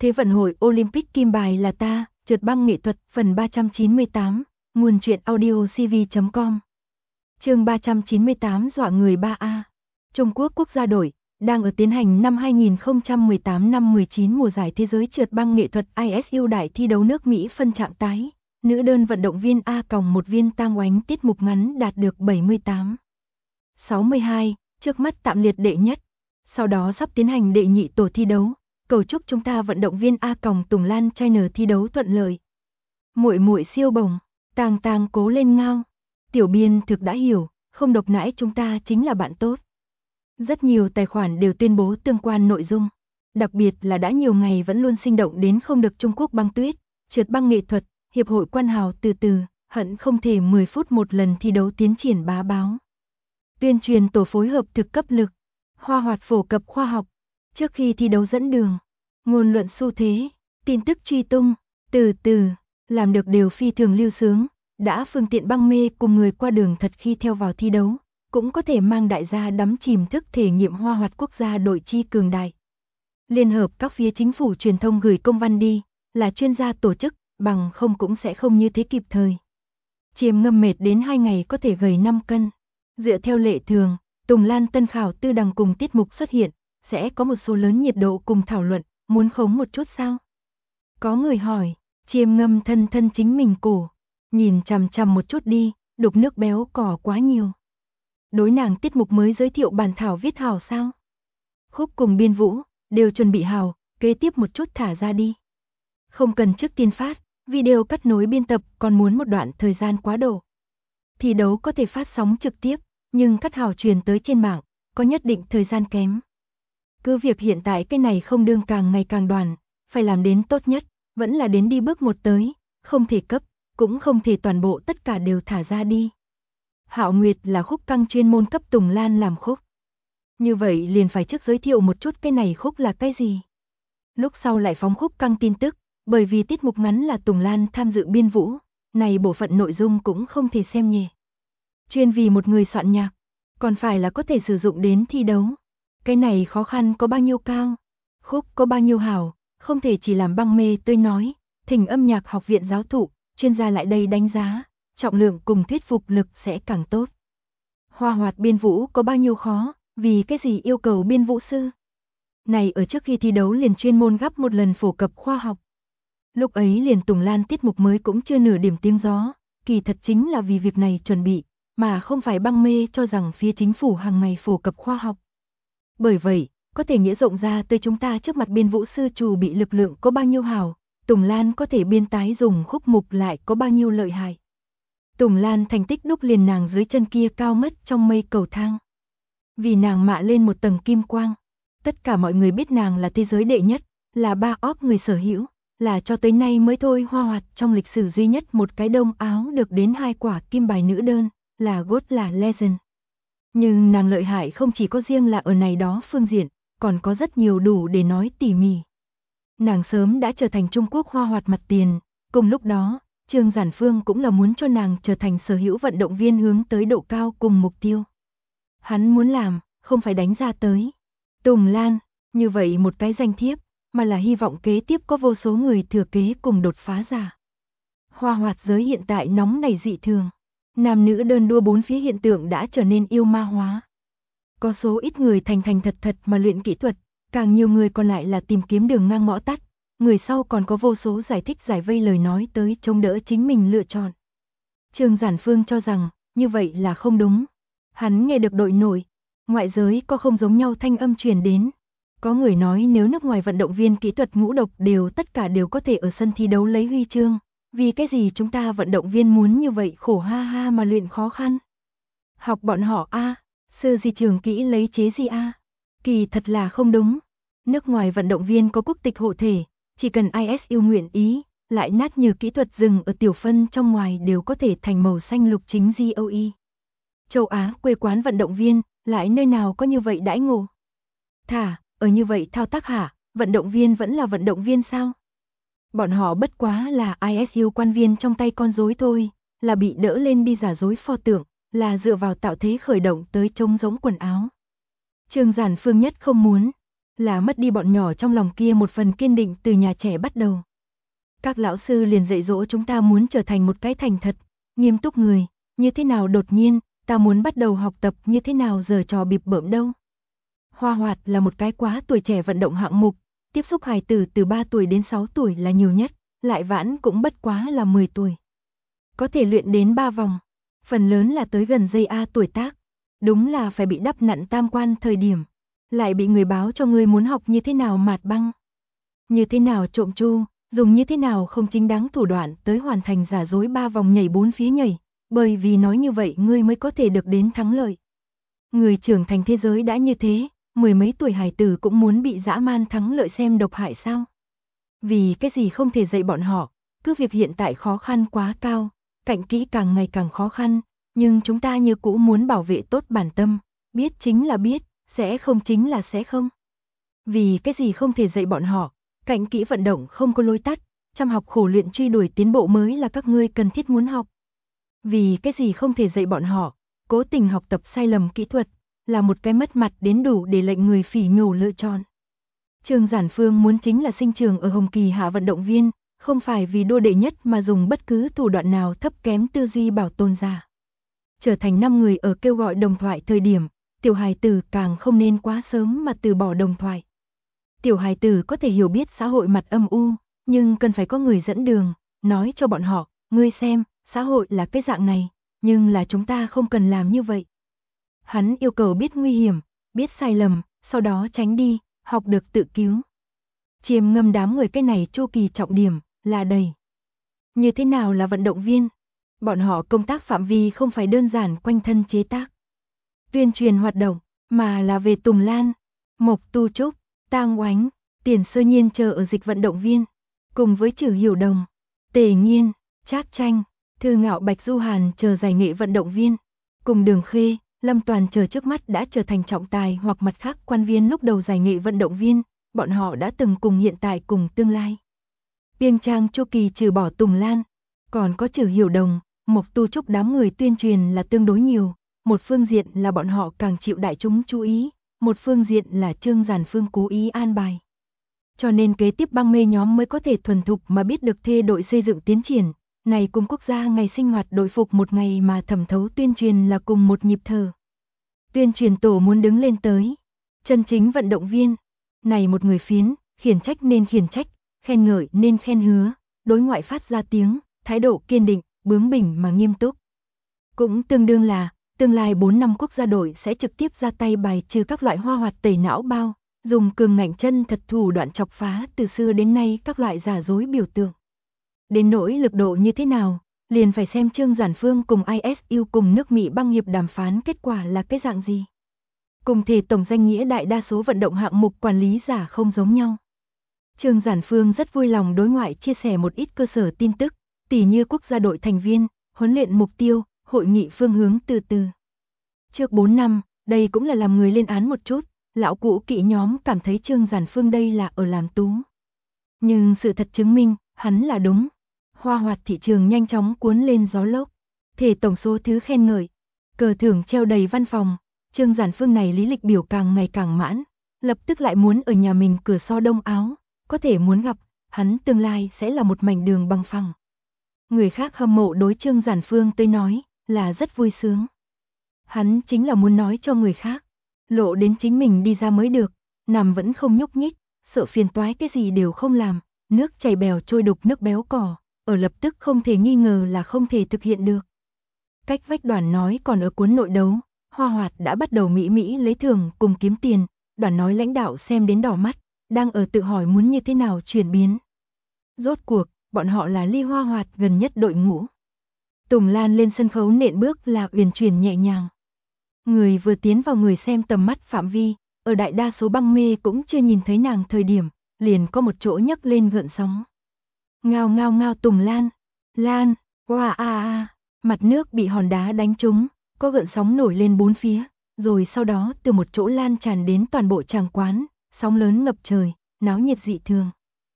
Thế vận hội Olympic kim bài là ta, trượt băng nghệ thuật phần 398, nguồn truyện audio cv.com. Chương 398 dọa người 3A. Trung Quốc quốc gia đội đang ở tiến hành năm 2018 năm 19 mùa giải thế giới trượt băng nghệ thuật ISU đại thi đấu nước Mỹ phân trạng tái. Nữ đơn vận động viên A-1 viên Tang Oánh tiết mục ngắn đạt được 78.62, trước mắt tạm liệt đệ nhất. Sau đó sắp tiến hành đệ nhị tổ thi đấu. Cầu chúc chúng ta vận động viên Tùng Lan China thi đấu thuận lợi. Muội muội siêu bồng, Tang cố lên ngao. Tiểu biên thực đã hiểu, không độc nãi chúng ta chính là bạn tốt. Rất nhiều tài khoản đều tuyên bố tương quan nội dung. Đặc biệt là đã nhiều ngày vẫn luôn sinh động đến không được Trung Quốc băng tuyết, trượt băng nghệ thuật, hiệp hội quan hào từ từ, hận không thể 10 phút một lần thi đấu tiến triển bá báo. Tuyên truyền tổ phối hợp thực cấp lực, Hoa Hoạt phổ cập khoa học, trước khi thi đấu dẫn đường, ngôn luận xu thế, tin tức truy tung, từ từ, làm được điều phi thường lưu sướng, đã phương tiện băng mê cùng người qua đường thật khi theo vào thi đấu, cũng có thể mang đại gia đắm chìm thức thể nghiệm Hoa Hoạt quốc gia đội chi cường đại. Liên hợp các phía chính phủ truyền thông gửi công văn đi, là chuyên gia tổ chức, bằng không cũng sẽ không như thế kịp thời. Chiêm ngâm mệt đến 2 ngày có thể gầy 5 cân. Dựa theo lệ thường, Tùng Lan tân khảo tư đằng cùng tiết mục xuất hiện, sẽ có một số lớn nhiệt độ cùng thảo luận, muốn khống một chút sao? Có người hỏi, Chiêm ngâm thân chính mình cổ, nhìn chằm một chút đi, đục nước béo cỏ quá nhiều. Đối nàng tiết mục mới giới thiệu bản thảo viết hảo sao? Khúc cùng biên vũ, đều chuẩn bị hảo, kế tiếp một chút thả ra đi. Không cần trước tiên phát, video cắt nối biên tập còn muốn một đoạn thời gian quá độ. Thi đấu có thể phát sóng trực tiếp, nhưng cắt hảo truyền tới trên mạng, có nhất định thời gian kém. Cứ việc hiện tại cái này không đương càng ngày càng đoàn, phải làm đến tốt nhất, vẫn là đến đi bước một tới, không thể cấp, cũng không thể toàn bộ tất cả đều thả ra đi. Hạo Nguyệt là khúc căng chuyên môn cấp Tùng Lan làm khúc. Như vậy liền phải trước giới thiệu một chút cái này khúc là cái gì. Lúc sau lại phóng khúc căng tin tức, bởi vì tiết mục ngắn là Tùng Lan tham dự biên vũ, này bộ phận nội dung cũng không thể xem nhẹ. Chuyên vì một người soạn nhạc, còn phải là có thể sử dụng đến thi đấu. Cái này khó khăn có bao nhiêu cao, khúc có bao nhiêu hảo, không thể chỉ làm băng mê tôi nói, thỉnh âm nhạc học viện giáo thụ, chuyên gia lại đây đánh giá, trọng lượng cùng thuyết phục lực sẽ càng tốt. Hoa Hoạt biên vũ có bao nhiêu khó, vì cái gì yêu cầu biên vũ sư? Này ở trước khi thi đấu liền chuyên môn gấp một lần phổ cập khoa học. Lúc ấy liền Tùng Lan tiết mục mới cũng chưa nửa điểm tiếng gió, kỳ thật chính là vì việc này chuẩn bị, mà không phải băng mê cho rằng phía chính phủ hàng ngày phổ cập khoa học. Bởi vậy, có thể nghĩa rộng ra tới chúng ta trước mặt biên vũ sư chủ bị lực lượng có bao nhiêu hảo, Tùng Lan có thể biên tái dùng khúc mục lại có bao nhiêu lợi hại. Tùng Lan thành tích đúc liền nàng dưới chân kia cao mất trong mây cầu thang. Vì nàng mạ lên một tầng kim quang, tất cả mọi người biết nàng là thế giới đệ nhất, là ba óp người sở hữu, là cho tới nay mới thôi Hoa Hoạt trong lịch sử duy nhất một cái đông áo được đến 2 quả kim bài nữ đơn, là GOAT là Legend. Nhưng nàng lợi hại không chỉ có riêng là ở này đó phương diện, còn có rất nhiều đủ để nói tỉ mỉ. Nàng sớm đã trở thành Trung Quốc Hoa Hoạt mặt tiền, cùng lúc đó, Trương Giản Phương cũng là muốn cho nàng trở thành sở hữu vận động viên hướng tới độ cao cùng mục tiêu. Hắn muốn làm, không phải đánh ra tới. Tùng Lan, như vậy một cái danh thiếp, mà là hy vọng kế tiếp có vô số người thừa kế cùng đột phá giả. Hoa Hoạt giới hiện tại nóng nảy dị thường. Nam nữ đơn đua bốn phía hiện tượng đã trở nên yêu ma hóa. Có số ít người thành thật mà luyện kỹ thuật, càng nhiều người còn lại là tìm kiếm đường ngang ngõ tắt. Người sau còn có vô số giải thích giải vây lời nói tới chống đỡ chính mình lựa chọn. Trương Giản Phương cho rằng, như vậy là không đúng. Hắn nghe được đội nổi, ngoại giới có không giống nhau thanh âm truyền đến. Có người nói nếu nước ngoài vận động viên kỹ thuật ngũ độc tất cả đều có thể ở sân thi đấu lấy huy chương. Vì cái gì chúng ta vận động viên muốn như vậy khổ ha ha mà luyện khó khăn? Học bọn họ sư gì trường kỹ lấy chế gì Kỳ thật là không đúng. Nước ngoài vận động viên có quốc tịch hộ thể, chỉ cần ISU nguyện ý, lại nát như kỹ thuật rừng ở tiểu phân trong ngoài đều có thể thành màu xanh lục chính GOE. Châu Á quê quán vận động viên, lại nơi nào có như vậy đãi ngộ? Ở như vậy thao tác hả, vận động viên vẫn là vận động viên sao? Bọn họ bất quá là ISU quan viên trong tay con rối thôi, là bị đỡ lên đi giả dối pho tượng, là dựa vào tạo thế khởi động tới trông giống quần áo. Trương Giản Phương nhất không muốn. là mất đi bọn nhỏ trong lòng kia một phần kiên định từ nhà trẻ bắt đầu. Các lão sư liền dạy dỗ chúng ta muốn trở thành một cái thành thật, nghiêm túc người, như thế nào đột nhiên, ta muốn bắt đầu học tập như thế nào giờ trò bịp bợm đâu. Hoa Hoạt là một cái quá tuổi trẻ vận động hạng mục, tiếp xúc hài tử từ 3 tuổi đến 6 tuổi là nhiều nhất, lại vãn cũng bất quá là 10 tuổi. Có thể luyện đến 3 vòng, phần lớn là tới gần dây A tuổi tác, đúng là phải bị đắp nặn tam quan thời điểm, lại bị người báo cho ngươi muốn học như thế nào mạt băng, như thế nào trộm chu, dùng như thế nào không chính đáng thủ đoạn tới hoàn thành giả dối 3 vòng nhảy 4 phía nhảy, bởi vì nói như vậy ngươi mới có thể được đến thắng lợi. Người trưởng thành thế giới đã như thế, mười mấy tuổi hài tử cũng muốn bị dã man thắng lợi xem độc hại sao? Vì cái gì không thể dạy bọn họ, cứ việc hiện tại khó khăn quá cao, cạnh kỹ càng ngày càng khó khăn, nhưng chúng ta như cũ muốn bảo vệ tốt bản tâm, biết chính là biết, sẽ không chính là sẽ không. Vì cái gì không thể dạy bọn họ, cạnh kỹ vận động không có lối tắt, chăm học khổ luyện truy đuổi tiến bộ mới là các ngươi cần thiết muốn học. Vì cái gì không thể dạy bọn họ, cố tình học tập sai lầm kỹ thuật, là một cái mất mặt đến đủ để lệnh người phỉ nhổ lựa chọn. Trương Giản Phương muốn chính là sinh trường ở Hồng Kỳ hạ vận động viên, không phải vì đua đệ nhất mà dùng bất cứ thủ đoạn nào thấp kém tư duy bảo tồn ra. Trở thành 5 người ở kêu gọi đồng thoại thời điểm, tiểu hài tử càng không nên quá sớm mà từ bỏ đồng thoại. Tiểu hài tử có thể hiểu biết xã hội mặt âm u, nhưng cần phải có người dẫn đường, nói cho bọn họ, ngươi xem, xã hội là cái dạng này, nhưng là chúng ta không cần làm như vậy. Hắn yêu cầu biết nguy hiểm, biết sai lầm, sau đó tránh đi, học được tự cứu. Chiêm ngâm đám người cái này chu kỳ trọng điểm, là đầy. Như thế nào là vận động viên? Bọn họ công tác phạm vi không phải đơn giản quanh thân chế tác, tuyên truyền hoạt động, mà là về Tùng Lan, Mộc Tu Trúc, Tang Oánh, Tiền Sơ Nhiên chờ ở dịch vận động viên, cùng với Trử Hiểu Đồng, Tề Nghiên, Trác Tranh, Thư Ngạo Bạch Du Hàn chờ giải nghệ vận động viên, cùng Đường Khê, Lâm Toàn chờ trước mắt đã trở thành trọng tài hoặc mặt khác quan viên lúc đầu giải nghệ vận động viên, bọn họ đã từng cùng hiện tại cùng tương lai. Biên trang chu kỳ trừ bỏ Tùng Lan, còn có Trử Hiểu Đồng, Mộc Tu Trúc đám người tuyên truyền là tương đối nhiều, một phương diện là bọn họ càng chịu đại chúng chú ý, một phương diện là Trương Giản Phương cố ý an bài. Cho nên kế tiếp băng mê nhóm mới có thể thuần thục mà biết được thê đội xây dựng tiến triển, này cùng quốc gia ngày sinh hoạt đội phục một ngày mà thẩm thấu tuyên truyền là cùng một nhịp thở. Tuyên truyền tổ muốn đứng lên tới, chân chính vận động viên, này một người phiến, khiển trách nên khiển trách, khen ngợi nên khen hứa, đối ngoại phát ra tiếng, thái độ kiên định, bướng bỉnh mà nghiêm túc. Cũng tương đương là, tương lai 4 năm quốc gia đội sẽ trực tiếp ra tay bài trừ các loại hoa hoạt tẩy não bao, dùng cường ngạnh chân thật thủ đoạn chọc phá từ xưa đến nay các loại giả dối biểu tượng. Đến nỗi lực độ như thế nào, liền phải xem Trương Giản Phương cùng ISU cùng nước Mỹ băng hiệp đàm phán kết quả là cái dạng gì. Cùng thể tổng danh nghĩa đại đa số vận động hạng mục quản lý giả không giống nhau. Trương Giản Phương rất vui lòng đối ngoại chia sẻ một ít cơ sở tin tức, tỉ như quốc gia đội thành viên, huấn luyện mục tiêu, hội nghị phương hướng từ từ. Trước 4 năm, đây cũng là làm người lên án một chút, lão cũ kỹ nhóm cảm thấy Trương Giản Phương đây là ở làm tú. Nhưng sự thật chứng minh, hắn là đúng. Hoa hoạt thị trường nhanh chóng cuốn lên gió lốc, thể tổng số thứ khen ngợi, cờ thưởng treo đầy văn phòng, Trương Giản Phương này lý lịch biểu càng ngày càng mãn, lập tức lại muốn ở nhà mình cửa so đông áo, có thể muốn gặp, hắn tương lai sẽ là một mảnh đường bằng phẳng. Người khác hâm mộ đối Trương Giản Phương tới nói, là rất vui sướng. Hắn chính là muốn nói cho người khác, lộ đến chính mình đi ra mới được, nằm vẫn không nhúc nhích, sợ phiền toái cái gì đều không làm, nước chảy bèo trôi đục nước béo cỏ, ở lập tức không thể nghi ngờ là không thể thực hiện được. Cách vách Đoàn nói còn ở cuốn nội đấu, Hoa Hoạt đã bắt đầu mỹ lấy thưởng cùng kiếm tiền, Đoàn nói lãnh đạo xem đến đỏ mắt, đang ở tự hỏi muốn như thế nào chuyển biến. Rốt cuộc, bọn họ là ly Hoa Hoạt gần nhất đội ngũ. Tùng Lan lên sân khấu nện bước là uyển chuyển nhẹ nhàng. Người vừa tiến vào người xem tầm mắt phạm vi, ở đại đa số băng mê cũng chưa nhìn thấy nàng thời điểm, liền có một chỗ nhấc lên gợn sóng. Ngao ngao ngao Tùng Lan, Lan, oa a a, mặt nước bị hòn đá đánh trúng, có gợn sóng nổi lên bốn phía, rồi sau đó từ một chỗ lan tràn đến toàn bộ tràng quán, sóng lớn ngập trời, náo nhiệt dị thường.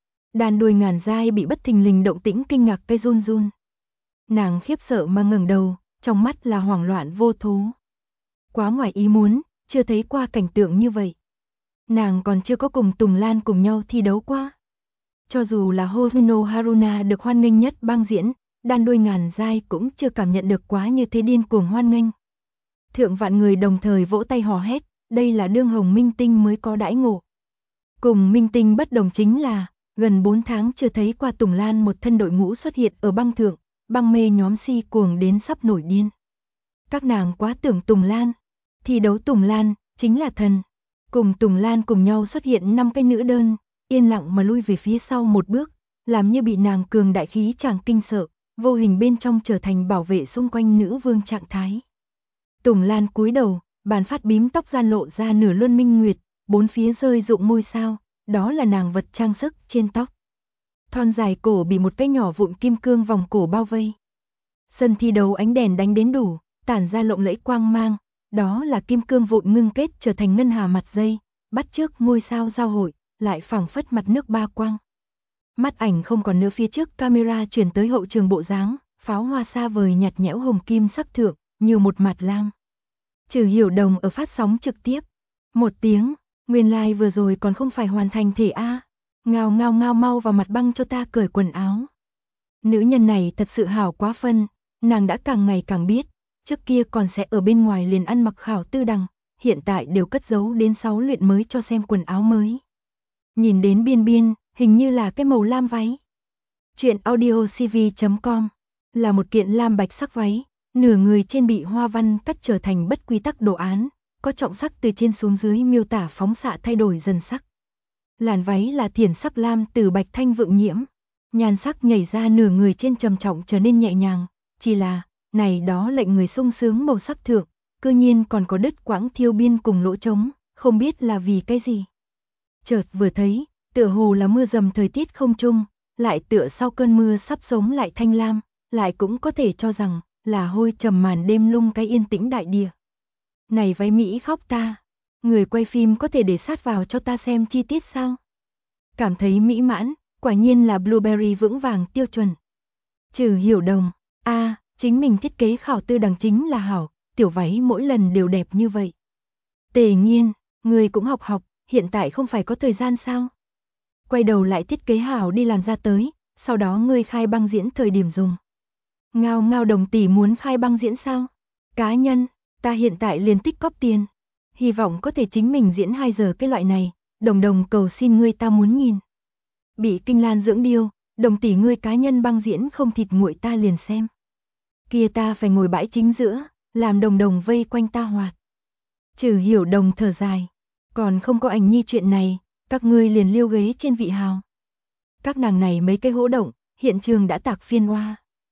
Đàn đuôi ngàn dai bị bất thình lình động tĩnh kinh ngạc cây run run. Nàng khiếp sợ mà ngẩng đầu, trong mắt là hoảng loạn vô thố. Quá ngoài ý muốn, chưa thấy qua cảnh tượng như vậy. Nàng còn chưa có cùng Tùng Lan cùng nhau thi đấu qua. Cho dù là Hoshino Haruna được hoan nghênh nhất bang diễn, đan đuôi ngàn giai cũng chưa cảm nhận được quá như thế điên cuồng hoan nghênh. Thượng vạn người đồng thời vỗ tay hò hét, đây là đương hồng minh tinh mới có đãi ngộ. Cùng minh tinh bất đồng chính là, gần 4 tháng chưa thấy qua Tùng Lan một thân đội ngũ xuất hiện ở băng thượng, băng mê nhóm si cuồng đến sắp nổi điên. Các nàng quá tưởng Tùng Lan, thi đấu Tùng Lan, chính là thần. Cùng Tùng Lan cùng nhau xuất hiện 5 cái nữ đơn, yên lặng mà lui về phía sau một bước, làm như bị nàng cường đại khí chàng kinh sợ, vô hình bên trong trở thành bảo vệ xung quanh nữ vương trạng thái. Tùng Lan cúi đầu, bàn phát bím tóc gian lộ ra nửa luân minh nguyệt, bốn phía rơi rụng ngôi sao, đó là nàng vật trang sức trên tóc. Thon dài cổ bị một cái nhỏ vụn kim cương vòng cổ bao vây. Sân thi đấu ánh đèn đánh đến đủ, tản ra lộng lẫy quang mang, đó là kim cương vụn ngưng kết trở thành ngân hà mặt dây, bắt chước ngôi sao giao hội, lại phảng phất mặt nước ba quang. Mắt ảnh không còn nữa phía trước camera chuyển tới hậu trường bộ dáng, pháo hoa xa vời nhạt nhẽo hồng kim sắc thượng, như một mặt lam. Trừ Hiểu Đồng ở phát sóng trực tiếp. Một tiếng, nguyên lai vừa rồi còn không phải hoàn thành thể A. Ngao ngao ngao mau vào mặt băng cho ta cởi quần áo. Nữ nhân này thật sự hảo quá phân, nàng đã càng ngày càng biết, trước kia còn sẽ ở bên ngoài liền ăn mặc khảo tư đằng, hiện tại đều cất giấu đến 6 luyện mới cho xem quần áo mới. Nhìn đến biên biên, hình như là cái màu lam váy. Chuyện audiocv.com là một kiện lam bạch sắc váy, nửa người trên bị hoa văn cắt trở thành bất quy tắc đồ án, có trọng sắc từ trên xuống dưới miêu tả phóng xạ thay đổi dần sắc. Làn váy là thiển sắc lam từ bạch thanh vượng nhiễm, nhan sắc nhảy ra nửa người trên trầm trọng trở nên nhẹ nhàng, chỉ là, này đó lệnh người sung sướng màu sắc thượng, cư nhiên còn có đứt quãng thiêu biên cùng lỗ trống, không biết là vì cái gì. Chợt vừa thấy, tựa hồ là mưa dầm thời tiết không trung, lại tựa sau cơn mưa sắp sống lại thanh lam, lại cũng có thể cho rằng là hôi trầm màn đêm lung cái yên tĩnh đại địa. Này váy Mỹ khóc ta, người quay phim có thể để sát vào cho ta xem chi tiết sao? Cảm thấy mỹ mãn, quả nhiên là Blueberry vững vàng tiêu chuẩn. Trừ Hiểu Đồng, chính mình thiết kế khảo tư đằng chính là hảo, tiểu váy mỗi lần đều đẹp như vậy. Tề Nghiên, người cũng học học, hiện tại không phải có thời gian sao? Quay đầu lại thiết kế hảo đi làm ra tới, sau đó ngươi khai băng diễn thời điểm dùng. Ngao ngao Đồng tỷ muốn khai băng diễn sao? Cá nhân, ta hiện tại liền tích cóp tiền. Hy vọng có thể chính mình diễn 2 giờ cái loại này, Đồng Đồng cầu xin ngươi ta muốn nhìn. Bị Kinh Lan dưỡng điêu, Đồng tỷ ngươi cá nhân băng diễn không thịt nguội ta liền xem. Kia ta phải ngồi bãi chính giữa, làm Đồng Đồng vây quanh ta hoạt. Trừ Hiểu Đồng thở dài, còn không có ảnh nhi chuyện này, các ngươi liền liêu ghế trên vị hào. Các nàng này mấy cái hỗ động, hiện trường đã tạc phiên oa.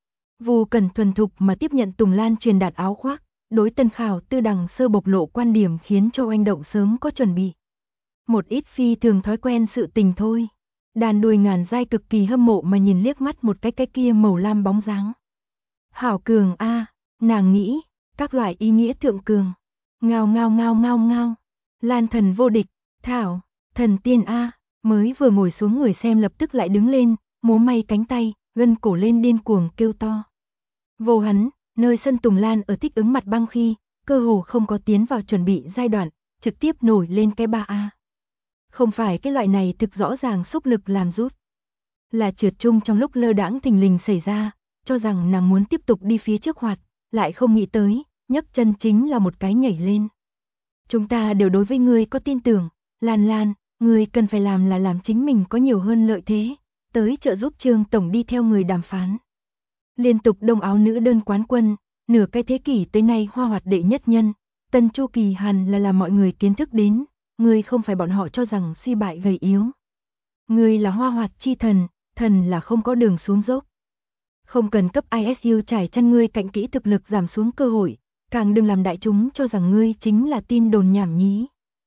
Vu Cần thuần thục mà tiếp nhận Tùng Lan truyền đạt áo khoác, đối tân khảo tư đằng sơ bộc lộ quan điểm khiến cho oanh động sớm có chuẩn bị. Một ít phi thường thói quen sự tình thôi. Đàn đuôi ngàn giai cực kỳ hâm mộ mà nhìn liếc mắt một cái kia màu lam bóng dáng. Hảo cường a, nàng nghĩ, các loại ý nghĩa thượng cường. Ngao ngao ngao ngao ngao. Lan thần vô địch, thảo, thần tiên a, mới vừa ngồi xuống người xem lập tức lại đứng lên, múa may cánh tay, gân cổ lên điên cuồng kêu to. Vô hắn, nơi sân Tùng Lan ở thích ứng mặt băng khi, cơ hồ không có tiến vào chuẩn bị giai đoạn, trực tiếp nổi lên cái 3A. Không phải cái loại này thực rõ ràng xúc lực làm rút. Là trượt chung trong lúc lơ đãng thình lình xảy ra, cho rằng nàng muốn tiếp tục đi phía trước hoạt, lại không nghĩ tới, nhấc chân chính là một cái nhảy lên. Chúng ta đều đối với ngươi có tin tưởng, Lan Lan, ngươi cần phải làm là làm chính mình có nhiều hơn lợi thế, tới trợ giúp Trương Tổng đi theo người đàm phán. Liên tục đông áo nữ đơn quán quân, nửa cái thế kỷ tới nay hoa hoạt đệ nhất nhân, Tân Chu Kỳ Hàn là làm mọi người kiến thức đến, ngươi không phải bọn họ cho rằng suy bại gầy yếu. Ngươi là hoa hoạt chi thần, thần là không có đường xuống dốc. Không cần cấp ISU trải chăn ngươi cạnh kỹ thực lực giảm xuống cơ hội, càng đừng làm đại chúng cho rằng ngươi chính là tin đồn nhảm nhí.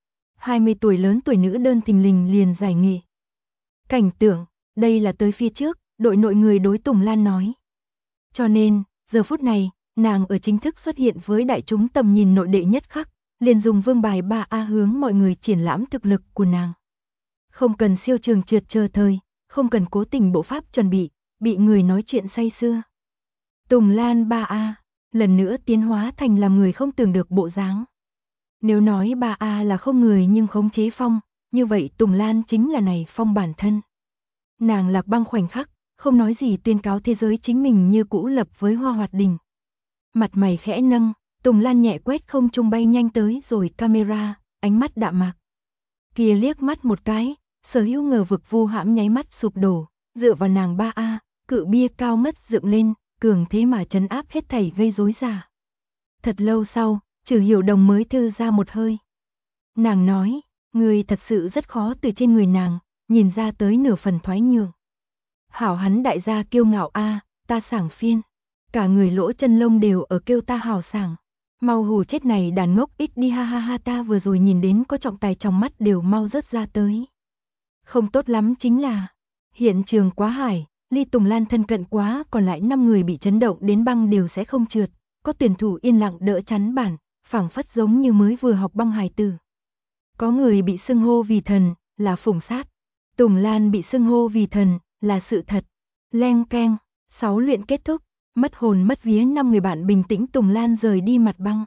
20 tuổi lớn tuổi nữ đơn thình lình liền giải nghệ. Cảnh tượng, đây là tới phía trước, đội nội người đối Tùng Lan nói. Cho nên, giờ phút này, nàng ở chính thức xuất hiện với đại chúng tầm nhìn nội đệ nhất khắc, liền dùng vương bài 3A hướng mọi người triển lãm thực lực của nàng. Không cần siêu trường trượt chờ thời, không cần cố tình bộ pháp chuẩn bị người nói chuyện say sưa. Tùng Lan 3A, lần nữa tiến hóa thành làm người không tưởng được bộ dáng. Nếu nói 3A là không người nhưng khống chế phong, như vậy Tùng Lan chính là này phong bản thân. Nàng Lạc Băng khoảnh khắc, không nói gì tuyên cáo thế giới chính mình như cũ lập với Hoa Hoạt Đình. Mặt mày khẽ nâng, Tùng Lan nhẹ quét không trung bay nhanh tới rồi camera, ánh mắt đạm mạc. Kia liếc mắt một cái, sở hữu ngờ vực vu hãm nháy mắt sụp đổ, dựa vào nàng 3A, cự bia cao ngất dựng lên, cường thế mà trấn áp hết thảy gây rối giả. Thật lâu sau, Trừ Hiểu Đồng mới thư ra một hơi. Nàng nói, người thật sự rất khó từ trên người nàng, nhìn ra tới nửa phần thoái nhường. Hảo hắn đại gia kiêu ngạo a, ta sảng phiên. Cả người lỗ chân lông đều ở kêu ta hào sảng. Mau hù chết này đàn ngốc ít đi ha ha ha, ta vừa rồi nhìn đến có trọng tài trong mắt đều mau rớt ra tới. Không tốt lắm chính là, hiện trường quá hải, ly Tùng Lan thân cận quá, còn lại 5 người bị chấn động đến băng đều sẽ không trượt. Có tuyển thủ yên lặng đỡ chắn bản, phảng phất giống như mới vừa học băng hài tử. Có người bị xưng hô vì thần, là phủng sát. Tùng Lan bị xưng hô vì thần, là sự thật. Leng keng, 6 luyện kết thúc, mất hồn mất vía 5 người bạn bình tĩnh Tùng Lan rời đi mặt băng.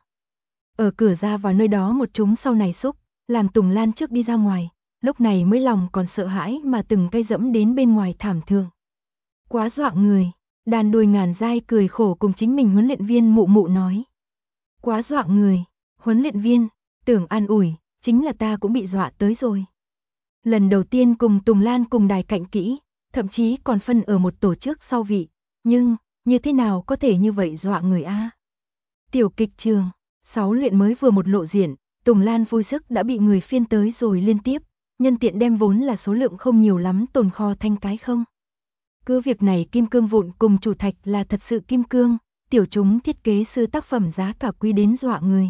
Ở cửa ra vào nơi đó một chúng sau này xúc, làm Tùng Lan trước đi ra ngoài, lúc này mới lòng còn sợ hãi mà từng cây dẫm đến bên ngoài thảm thương. Quá dọa người, đàn đùi ngàn dai cười khổ cùng chính mình huấn luyện viên Mụ Mụ nói. Quá dọa người, huấn luyện viên, tưởng an ủi, chính là ta cũng bị dọa tới rồi. Lần đầu tiên cùng Tùng Lan cùng đài cạnh kỹ, thậm chí còn phân ở một tổ trước sau vị, nhưng, như thế nào có thể như vậy dọa người a? Tiểu kịch trường, 6 luyện mới vừa một lộ diện, Tùng Lan vui sức đã bị người phiên tới rồi liên tiếp, nhân tiện đem vốn là số lượng không nhiều lắm tồn kho thanh cái không. Cứ việc này kim cương vụn cùng chủ thạch là thật sự kim cương, tiểu chúng thiết kế sư tác phẩm giá cả quý đến dọa người.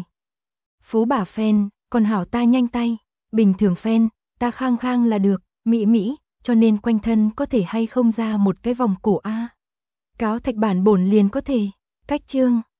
Phú bà phen, còn hảo ta nhanh tay, bình thường phen, ta khang khang là được, mỹ mỹ, cho nên quanh thân có thể hay không ra một cái vòng cổ a. Cáo thạch bản bổn liền có thể, cách chương.